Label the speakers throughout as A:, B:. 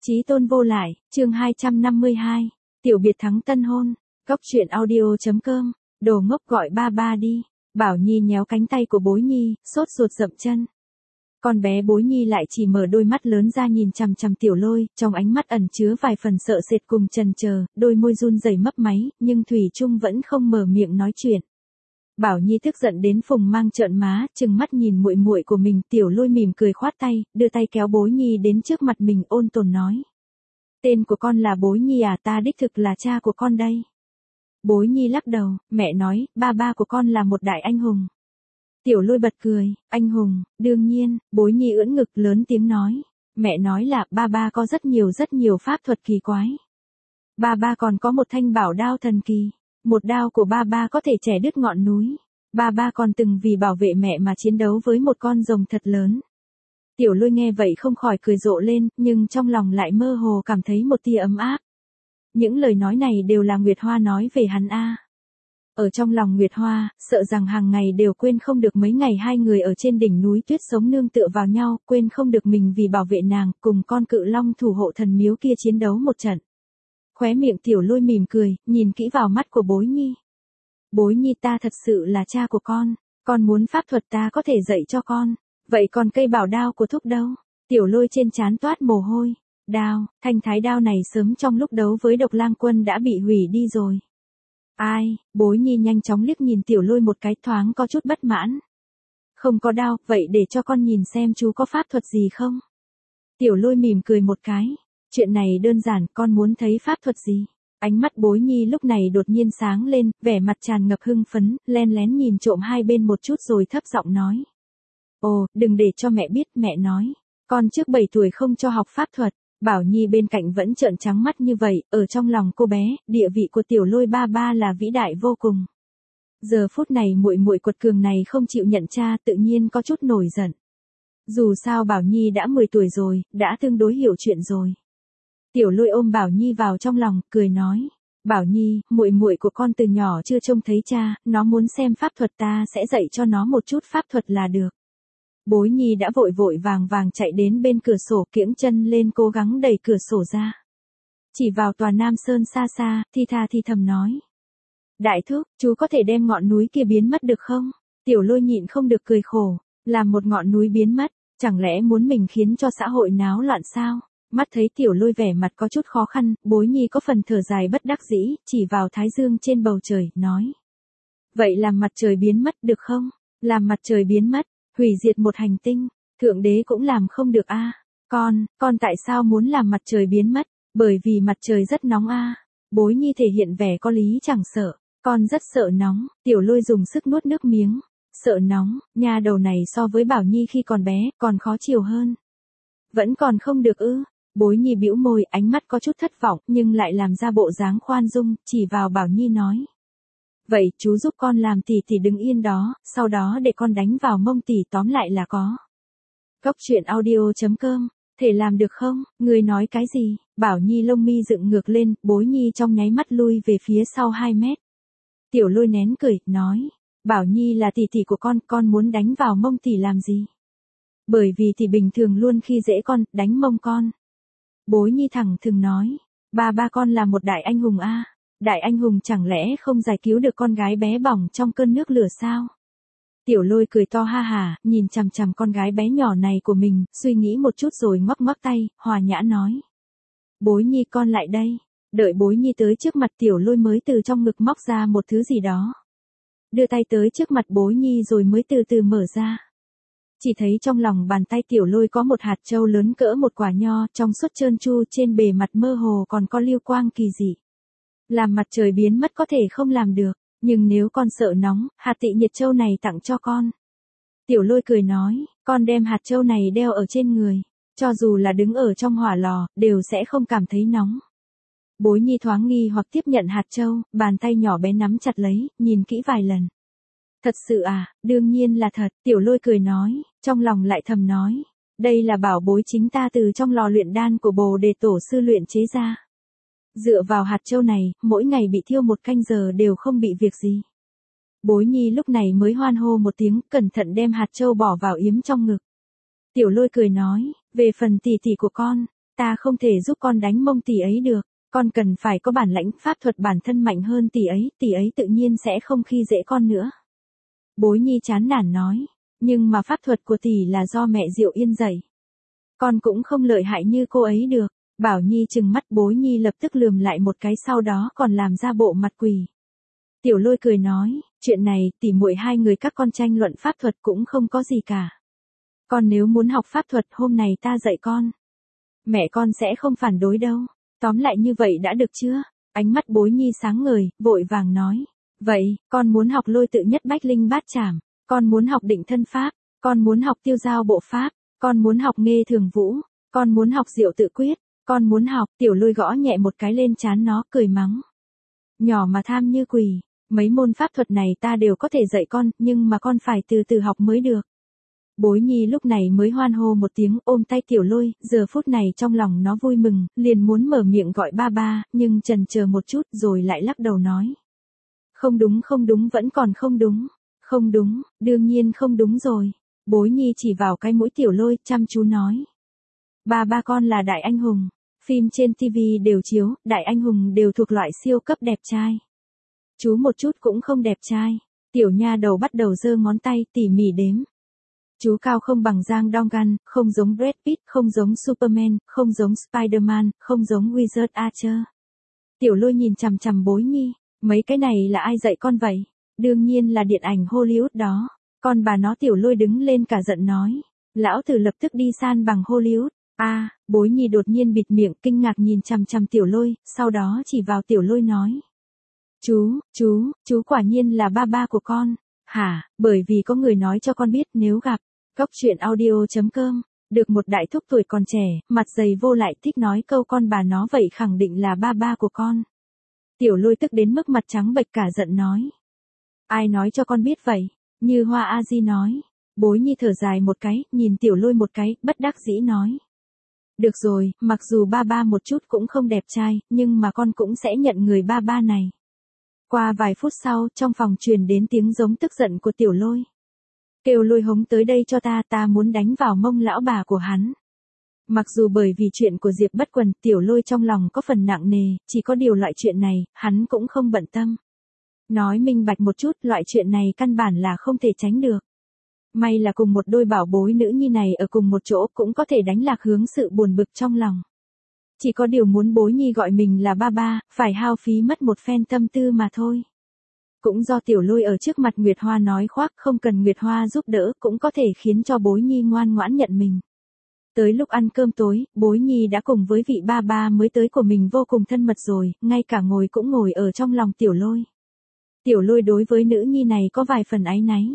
A: Chí tôn vô lại, chương 252, tiểu biệt thắng tân hôn, Cóc truyện audio.com, đồ ngốc gọi ba ba đi, Bảo Nhi nhéo cánh tay của Bối Nhi, sốt ruột dậm chân. Con bé Bối Nhi lại chỉ mở đôi mắt lớn ra nhìn chằm chằm Tiểu Lôi, trong ánh mắt ẩn chứa vài phần sợ sệt cùng chần chờ, đôi môi run rẩy mấp máy, nhưng thủy chung vẫn không mở miệng nói chuyện. Bảo Nhi tức giận đến phùng mang trợn má, trừng mắt nhìn muội muội của mình. Tiểu Lôi mỉm cười khoát tay, đưa tay kéo Bối Nhi đến trước mặt mình, ôn tồn nói: tên của con là Bối Nhi à? Ta đích thực là cha của con đây. Bối Nhi lắc đầu, mẹ nói, ba của con là một đại anh hùng. Tiểu Lôi bật cười, anh hùng, đương nhiên. Bối Nhi ưỡn ngực lớn tiếng nói, mẹ nói là ba có rất nhiều pháp thuật kỳ quái. Ba còn có một thanh bảo đao thần kỳ. Một đao của ba có thể chẻ đứt ngọn núi. Ba còn từng vì bảo vệ mẹ mà chiến đấu với một con rồng thật lớn. Tiểu Lôi nghe vậy không khỏi cười rộ lên, nhưng trong lòng lại mơ hồ cảm thấy một tia ấm áp. Những lời nói này đều là Nguyệt Hoa nói về hắn a. Ở trong lòng Nguyệt Hoa, sợ rằng hàng ngày đều quên không được mấy ngày hai người ở trên đỉnh núi tuyết sống nương tựa vào nhau, quên không được mình vì bảo vệ nàng, cùng con cự long thủ hộ thần miếu kia chiến đấu một trận. Khóe miệng Tiểu Lôi mỉm cười, nhìn kỹ vào mắt của Bối Nhi. Bối Nhi, ta thật sự là cha của con muốn pháp thuật ta có thể dạy cho con. Vậy còn cây bảo đao của thúc đâu? Tiểu Lôi trên trán toát mồ hôi. Đao, thanh thái đao này sớm trong lúc đấu với Độc Lang Quân đã bị hủy đi rồi. Ai? Bối Nhi nhanh chóng liếc nhìn Tiểu Lôi một cái, thoáng có chút bất mãn. Không có đao, vậy để cho con nhìn xem chú có pháp thuật gì không? Tiểu Lôi mỉm cười một cái. Chuyện này đơn giản, con muốn thấy pháp thuật gì? Ánh mắt Bối Nhi lúc này đột nhiên sáng lên, vẻ mặt tràn ngập hưng phấn, len lén nhìn trộm hai bên một chút rồi thấp giọng nói. Ồ, đừng để cho mẹ biết, mẹ nói, con trước 7 tuổi không cho học pháp thuật. Bảo Nhi bên cạnh vẫn trợn trắng mắt như vậy, ở trong lòng cô bé, địa vị của Tiểu Lôi ba là vĩ đại vô cùng. Giờ phút này muội quật cường này không chịu nhận cha, tự nhiên có chút nổi giận. Dù sao Bảo Nhi đã 10 tuổi rồi, đã tương đối hiểu chuyện rồi. Tiểu Lôi ôm Bảo Nhi vào trong lòng, cười nói, Bảo Nhi, muội của con từ nhỏ chưa trông thấy cha, nó muốn xem pháp thuật ta sẽ dạy cho nó một chút pháp thuật là được. Bối Nhi đã vội vàng chạy đến bên cửa sổ, kiễng chân lên cố gắng đẩy cửa sổ ra. Chỉ vào tòa Nam Sơn xa xa, thì thầm nói. Đại thúc, chú có thể đem ngọn núi kia biến mất được không? Tiểu Lôi nhịn không được cười khổ, làm một ngọn núi biến mất, chẳng lẽ muốn mình khiến cho xã hội náo loạn sao? Mắt thấy Tiểu Lôi vẻ mặt có chút khó khăn, Bối Nhi có phần thở dài bất đắc dĩ, chỉ vào thái dương trên bầu trời, nói. Vậy làm mặt trời biến mất được không? Làm mặt trời biến mất, hủy diệt một hành tinh, Thượng Đế cũng làm không được a. Con tại sao muốn làm mặt trời biến mất? Bởi vì mặt trời rất nóng a. Bối Nhi thể hiện vẻ có lý chẳng sợ, con rất sợ nóng. Tiểu Lôi dùng sức nuốt nước miếng, sợ nóng, nha đầu này so với Bảo Nhi khi còn bé, còn khó chiều hơn. Vẫn còn không được ư? Bối Nhi bĩu môi, ánh mắt có chút thất vọng, nhưng lại làm ra bộ dáng khoan dung, chỉ vào Bảo Nhi nói. Vậy chú giúp con làm tỷ đứng yên đó, sau đó để con đánh vào mông tỷ, tóm lại là có. Cóc truyện audio.com, thể làm được không? Người nói cái gì? Bảo Nhi lông mi dựng ngược lên, Bối Nhi trong nháy mắt lui về phía sau 2 mét. Tiểu Lôi nén cười, nói. Bảo Nhi là tỷ của con muốn đánh vào mông tỷ làm gì? Bởi vì tỷ bình thường luôn khi dễ con, đánh mông con. Bối Nhi thẳng thừng nói. Ba con là một đại anh hùng a. Đại anh hùng chẳng lẽ không giải cứu được con gái bé bỏng trong cơn nước lửa sao? Tiểu Lôi cười to ha hà, nhìn chằm chằm con gái bé nhỏ này của mình, suy nghĩ một chút rồi ngoắc tay, hòa nhã nói. Bối Nhi, con lại đây. Đợi Bối Nhi tới trước mặt Tiểu Lôi mới từ trong ngực móc ra một thứ gì đó. Đưa tay tới trước mặt Bối Nhi rồi mới từ từ mở ra. Chỉ thấy trong lòng bàn tay Tiểu Lôi có một hạt châu lớn cỡ một quả nho, trong suốt trơn tru, trên bề mặt mơ hồ còn có lưu quang kỳ dị. Làm mặt trời biến mất có thể không làm được, nhưng nếu con sợ nóng, hạt tị nhiệt châu này tặng cho con. Tiểu Lôi cười nói, con đem hạt châu này đeo ở trên người, cho dù là đứng ở trong hỏa lò, đều sẽ không cảm thấy nóng. Bối Nhi thoáng nghi hoặc tiếp nhận hạt châu, bàn tay nhỏ bé nắm chặt lấy, nhìn kỹ vài lần. Thật sự à? Đương nhiên là thật. Tiểu Lôi cười nói, trong lòng lại thầm nói, đây là bảo bối chính ta từ trong lò luyện đan của Bồ Đề Tổ sư luyện chế ra. Dựa vào hạt châu này, mỗi ngày bị thiêu 1 canh giờ đều không bị việc gì. Bối Nhi lúc này mới hoan hô một tiếng, cẩn thận đem hạt châu bỏ vào yếm trong ngực. Tiểu Lôi cười nói, về phần tỷ của con, Ta không thể giúp con đánh mông tỷ ấy được, con cần phải có bản lãnh pháp thuật bản thân mạnh hơn tỷ ấy tự nhiên sẽ không khi dễ con nữa. Bối nhi chán nản nói, nhưng mà pháp thuật của tỷ là do mẹ Diệu Yên dạy. Con cũng không lợi hại như cô ấy được. Bảo Nhi trừng mắt, Bối Nhi lập tức lườm lại một cái, sau đó còn làm ra bộ mặt quỷ. Tiểu Lôi cười nói, chuyện này tỉ muội hai người các con tranh luận pháp thuật cũng không có gì cả. Con nếu muốn học pháp thuật hôm này ta dạy con. Mẹ con sẽ không phản đối đâu. Tóm lại như vậy đã được chưa? Ánh mắt Bối Nhi sáng ngời, vội vàng nói. Vậy, con muốn học lôi tự nhất bách linh bát trảm, con muốn học định thân pháp, con muốn học tiêu giao bộ pháp, con muốn học nghê thường vũ, con muốn học diệu tự quyết, con muốn học. Tiểu Lôi gõ nhẹ một cái lên trán nó, cười mắng. Nhỏ mà tham như quỷ, mấy môn pháp thuật này ta đều có thể dạy con, nhưng mà con phải từ từ học mới được. Bối Nhi lúc này mới hoan hô một tiếng, ôm tay Tiểu Lôi, giờ phút này trong lòng nó vui mừng, liền muốn mở miệng gọi ba ba, nhưng chần chờ một chút rồi lại lắc đầu nói. Không đúng, vẫn còn không đúng. Không đúng, đương nhiên không đúng rồi. Bối Nhi chỉ vào cái mũi Tiểu Lôi, chăm chú nói. Ba con là đại anh hùng. Phim trên TV đều chiếu, đại anh hùng đều thuộc loại siêu cấp đẹp trai. Chú một chút cũng không đẹp trai. Tiểu nha đầu bắt đầu giơ ngón tay tỉ mỉ đếm. Chú cao không bằng Giang Donggan, không giống Brad Pitt, không giống Superman, không giống Spider-Man, không giống Wizard Archer. Tiểu Lôi nhìn chằm chằm Bối Nhi, mấy cái này là ai dạy con vậy? Đương nhiên là điện ảnh Hollywood đó. Con bà nó. Tiểu Lôi đứng lên cả giận nói. Lão tử lập tức đi san bằng Hollywood. Bối Nhi đột nhiên bịt miệng kinh ngạc nhìn chằm chằm Tiểu Lôi, sau đó chỉ vào Tiểu Lôi nói. Chú quả nhiên là ba của con. Hả, bởi vì có người nói cho con biết nếu gặp. Góc truyện audio.com, được một đại thúc tuổi còn trẻ, mặt dày vô lại thích nói câu con bà nó vậy khẳng định là ba của con. Tiểu Lôi tức đến mức mặt trắng bệch cả giận nói. Ai nói cho con biết vậy? Như Hoa A Di nói. Bối Nhi thở dài một cái, nhìn Tiểu Lôi một cái, bất đắc dĩ nói. Được rồi, mặc dù ba một chút cũng không đẹp trai, nhưng mà con cũng sẽ nhận người ba này. Qua vài phút sau, trong phòng truyền đến tiếng giống tức giận của Tiểu Lôi. Kêu Lôi Hống tới đây cho ta muốn đánh vào mông lão bà của hắn. Mặc dù bởi vì chuyện của Diệp Bất Quần, Tiểu Lôi trong lòng có phần nặng nề, chỉ có điều loại chuyện này, hắn cũng không bận tâm. Nói minh bạch một chút, loại chuyện này căn bản là không thể tránh được. May là cùng một đôi bảo bối nữ nhi này ở cùng một chỗ cũng có thể đánh lạc hướng sự buồn bực trong lòng. Chỉ có điều muốn Bối Nhi gọi mình là ba, phải hao phí mất một phen tâm tư mà thôi. Cũng do Tiểu Lôi ở trước mặt Nguyệt Hoa nói khoác không cần Nguyệt Hoa giúp đỡ cũng có thể khiến cho Bối Nhi ngoan ngoãn nhận mình. Tới lúc ăn cơm tối, Bối Nhi đã cùng với vị ba mới tới của mình vô cùng thân mật rồi, ngay cả ngồi cũng ngồi ở trong lòng Tiểu Lôi. Tiểu Lôi đối với nữ nhi này có vài phần áy náy.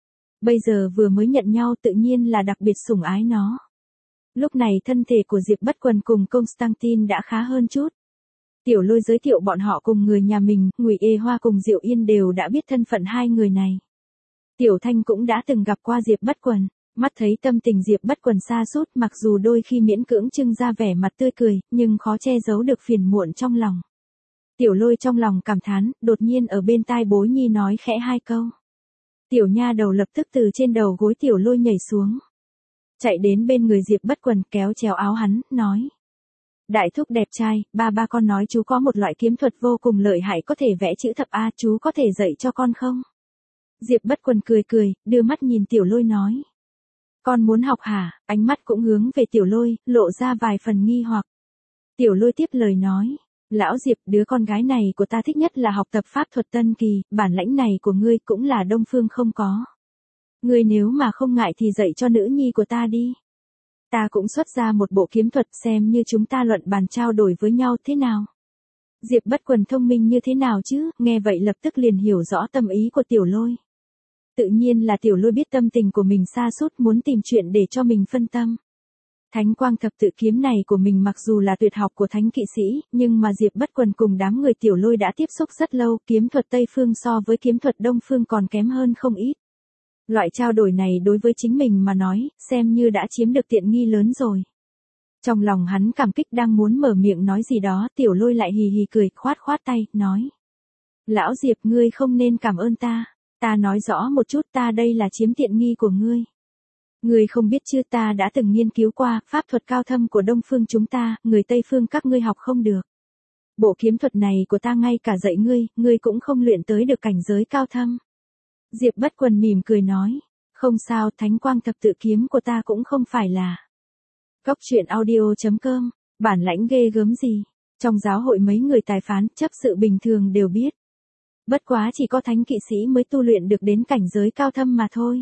A: Bây giờ vừa mới nhận nhau tự nhiên là đặc biệt sủng ái nó. Lúc này thân thể của Diệp Bất Quần cùng Constantine đã khá hơn chút. Tiểu Lôi giới thiệu bọn họ cùng người nhà mình, Ngụy Ê Hoa cùng Diệu Yên đều đã biết thân phận hai người này. Tiểu Thanh cũng đã từng gặp qua Diệp Bất Quần, mắt thấy tâm tình Diệp Bất Quần sa sút, mặc dù đôi khi miễn cưỡng trưng ra vẻ mặt tươi cười, nhưng khó che giấu được phiền muộn trong lòng. Tiểu Lôi trong lòng cảm thán, đột nhiên ở bên tai Bối Nhi nói khẽ hai câu. Tiểu nha đầu lập tức từ trên đầu gối Tiểu Lôi nhảy xuống. Chạy đến bên người Diệp Bất Quần kéo chéo áo hắn, nói. Đại thúc đẹp trai, ba con nói chú có một loại kiếm thuật vô cùng lợi hại có thể vẽ chữ thập A, chú có thể dạy cho con không? Diệp Bất Quần cười, đưa mắt nhìn Tiểu Lôi nói. Con muốn học hả? Ánh mắt cũng hướng về Tiểu Lôi, lộ ra vài phần nghi hoặc. Tiểu Lôi tiếp lời nói. Lão Diệp, đứa con gái này của ta thích nhất là học tập pháp thuật tân kỳ, bản lãnh này của ngươi cũng là Đông Phương không có. Ngươi nếu mà không ngại thì dạy cho nữ nhi của ta đi. Ta cũng xuất ra một bộ kiếm thuật xem như chúng ta luận bàn trao đổi với nhau thế nào. Diệp Bất Quần thông minh như thế nào chứ, nghe vậy lập tức liền hiểu rõ tâm ý của Tiểu Lôi. Tự nhiên là Tiểu Lôi biết tâm tình của mình sa sút muốn tìm chuyện để cho mình phân tâm. Thánh quang thập tự kiếm này của mình mặc dù là tuyệt học của thánh kỵ sĩ, nhưng mà Diệp Bất Quần cùng đám người Tiểu Lôi đã tiếp xúc rất lâu, kiếm thuật Tây Phương so với kiếm thuật Đông Phương còn kém hơn không ít. Loại trao đổi này đối với chính mình mà nói, xem như đã chiếm được tiện nghi lớn rồi. Trong lòng hắn cảm kích đang muốn mở miệng nói gì đó, Tiểu Lôi lại hì hì cười, khoát tay, nói. Lão Diệp, ngươi không nên cảm ơn ta. Ta nói rõ một chút, ta đây là chiếm tiện nghi của ngươi. Ngươi không biết chưa, ta đã từng nghiên cứu qua, pháp thuật cao thâm của Đông phương chúng ta, người Tây phương các ngươi học không được. Bộ kiếm thuật này của ta ngay cả dạy ngươi cũng không luyện tới được cảnh giới cao thâm. Diệp Bất Quần mỉm cười nói, không sao, thánh quang thập tự kiếm của ta cũng không phải là. Cốc truyện audio.com, bản lãnh ghê gớm gì, trong giáo hội mấy người tài phán, chấp sự bình thường đều biết. Bất quá chỉ có thánh kỵ sĩ mới tu luyện được đến cảnh giới cao thâm mà thôi.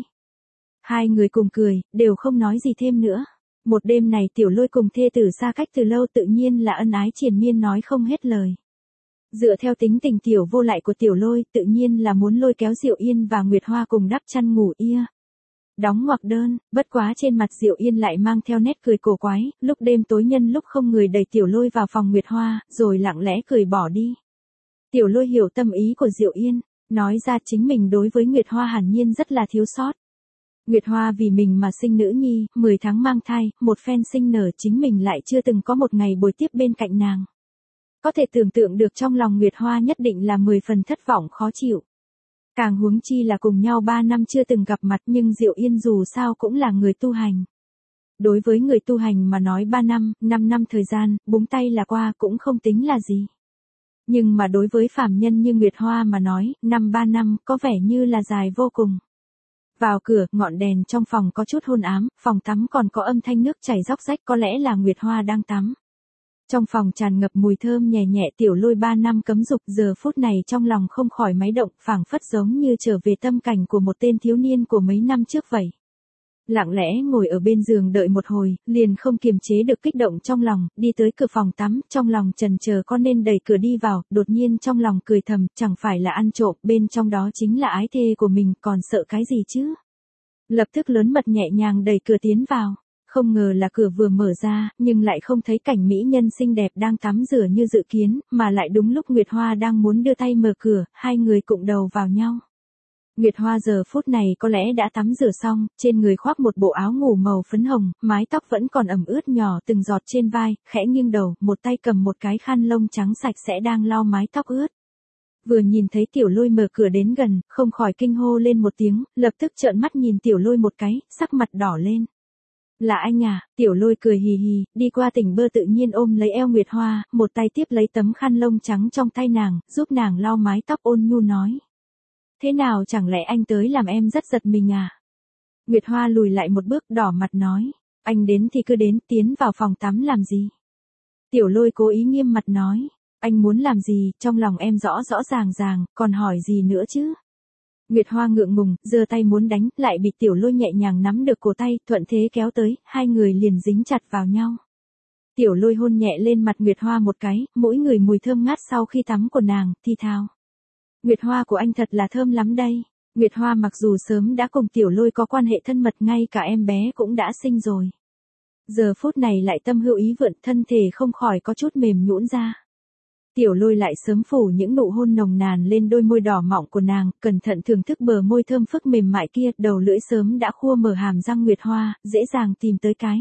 A: Hai người cùng cười, đều không nói gì thêm nữa. Một đêm này Tiểu Lôi cùng thê tử xa cách từ lâu tự nhiên là ân ái triền miên nói không hết lời. Dựa theo tính tình tiểu vô lại của Tiểu Lôi tự nhiên là muốn lôi kéo Diệu Yên và Nguyệt Hoa cùng đắp chăn ngủ ia. Đóng ngoặc đơn, bất quá trên mặt Diệu Yên lại mang theo nét cười cổ quái, lúc đêm tối nhân lúc không người đẩy Tiểu Lôi vào phòng Nguyệt Hoa, rồi lặng lẽ cười bỏ đi. Tiểu Lôi hiểu tâm ý của Diệu Yên, nói ra chính mình đối với Nguyệt Hoa hẳn nhiên rất là thiếu sót. Nguyệt Hoa vì mình mà sinh nữ nhi, 10 tháng mang thai, một phen sinh nở chính mình lại chưa từng có một ngày bồi tiếp bên cạnh nàng. Có thể tưởng tượng được trong lòng Nguyệt Hoa nhất định là 10 phần thất vọng khó chịu. Càng huống chi là cùng nhau 3 năm chưa từng gặp mặt nhưng Diệu Yên dù sao cũng là người tu hành. Đối với người tu hành mà nói 3 năm, 5 năm thời gian, búng tay là qua cũng không tính là gì. Nhưng mà đối với phàm nhân như Nguyệt Hoa mà nói, 3 năm có vẻ như là dài vô cùng. Vào cửa, ngọn đèn trong phòng có chút hôn ám, phòng tắm còn có âm thanh nước chảy róc rách, có lẽ là Nguyệt Hoa đang tắm. Trong phòng tràn ngập mùi thơm nhẹ nhẹ. Tiểu Lôi 3 năm cấm dục giờ phút này trong lòng không khỏi máy động, phảng phất giống như trở về tâm cảnh của một tên thiếu niên của mấy năm trước vậy. Lặng lẽ ngồi ở bên giường đợi một hồi, liền không kiềm chế được kích động trong lòng, đi tới cửa phòng tắm, trong lòng chần chờ có nên đẩy cửa đi vào, đột nhiên trong lòng cười thầm, chẳng phải là ăn trộm, bên trong đó chính là ái thê của mình, còn sợ cái gì chứ? Lập tức lớn mật nhẹ nhàng đẩy cửa tiến vào, không ngờ là cửa vừa mở ra, nhưng lại không thấy cảnh mỹ nhân xinh đẹp đang tắm rửa như dự kiến, mà lại đúng lúc Nguyệt Hoa đang muốn đưa tay mở cửa, hai người cụng đầu vào nhau. Nguyệt Hoa giờ phút này có lẽ đã tắm rửa xong, trên người khoác một bộ áo ngủ màu phấn hồng, mái tóc vẫn còn ẩm ướt nhỏ từng giọt trên vai, khẽ nghiêng đầu, một tay cầm một cái khăn lông trắng sạch sẽ đang lau mái tóc ướt. Vừa nhìn thấy Tiểu Lôi mở cửa đến gần, không khỏi kinh hô lên một tiếng, lập tức trợn mắt nhìn Tiểu Lôi một cái, sắc mặt đỏ lên. Là anh à? Tiểu Lôi cười hì hì, đi qua tỉnh bơ tự nhiên ôm lấy eo Nguyệt Hoa, một tay tiếp lấy tấm khăn lông trắng trong tay nàng, giúp nàng lau mái tóc ôn nhu nói. Thế nào chẳng lẽ anh tới làm em rất giật mình à? Nguyệt Hoa lùi lại một bước đỏ mặt nói. Anh đến thì cứ đến, tiến vào phòng tắm làm gì? Tiểu Lôi cố ý nghiêm mặt nói. Anh muốn làm gì, trong lòng em rõ rõ ràng, còn hỏi gì nữa chứ? Nguyệt Hoa ngượng ngùng, giơ tay muốn đánh, lại bị Tiểu Lôi nhẹ nhàng nắm được cổ tay, thuận thế kéo tới, hai người liền dính chặt vào nhau. Tiểu Lôi hôn nhẹ lên mặt Nguyệt Hoa một cái, mỗi người mùi thơm ngát sau khi tắm của nàng, thi thào. Nguyệt Hoa của anh thật là thơm lắm đây. Nguyệt Hoa mặc dù sớm đã cùng Tiểu Lôi có quan hệ thân mật, ngay cả em bé cũng đã sinh rồi. Giờ phút này lại tâm hữu ý vượn, thân thể không khỏi có chút mềm nhũn ra. Tiểu Lôi lại sớm phủ những nụ hôn nồng nàn lên đôi môi đỏ mọng của nàng, cẩn thận thưởng thức bờ môi thơm phức mềm mại kia, đầu lưỡi sớm đã khua mở hàm răng Nguyệt Hoa, dễ dàng tìm tới cái.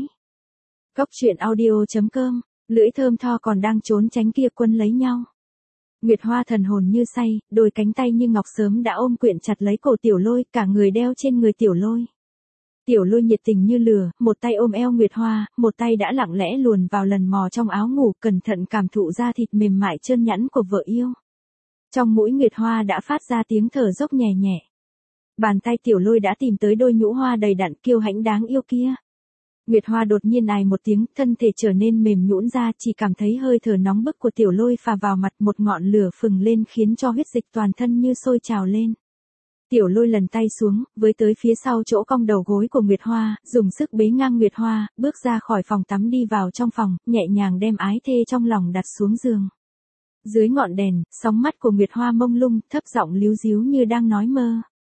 A: Cốc truyện audio.com, lưỡi thơm tho còn đang trốn tránh kia quân lấy nhau. Nguyệt Hoa thần hồn như say, đôi cánh tay như ngọc sớm đã ôm quyện chặt lấy cổ Tiểu Lôi, cả người đeo trên người Tiểu Lôi. Tiểu Lôi nhiệt tình như lửa, một tay ôm eo Nguyệt Hoa, một tay đã lặng lẽ luồn vào lần mò trong áo ngủ, cẩn thận cảm thụ da thịt mềm mại trơn nhẵn của vợ yêu. Trong mũi Nguyệt Hoa đã phát ra tiếng thở dốc nhẹ nhẹ. Bàn tay Tiểu Lôi đã tìm tới đôi nhũ hoa đầy đặn kiêu hãnh đáng yêu kia. Nguyệt Hoa đột nhiên ài một tiếng, thân thể trở nên mềm nhũn ra, chỉ cảm thấy hơi thở nóng bức của Tiểu Lôi phả vào mặt, một ngọn lửa phừng lên khiến cho huyết dịch toàn thân như sôi trào lên. Tiểu Lôi lần tay xuống, với tới phía sau chỗ cong đầu gối của Nguyệt Hoa, dùng sức bế ngang Nguyệt Hoa, bước ra khỏi phòng tắm đi vào trong phòng, nhẹ nhàng đem ái thê trong lòng đặt xuống giường. Dưới ngọn đèn, sóng mắt của Nguyệt Hoa mông lung, thấp giọng líu ríu như đang nói mơ.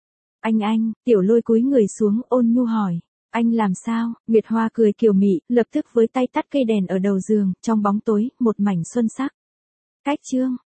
A: Anh, Tiểu Lôi cúi người xuống, ôn nhu hỏi. Anh làm sao? Nguyệt Hoa cười kiều mị, lập tức với tay tắt cây đèn ở đầu giường, trong bóng tối, một mảnh xuân sắc. Cách chương.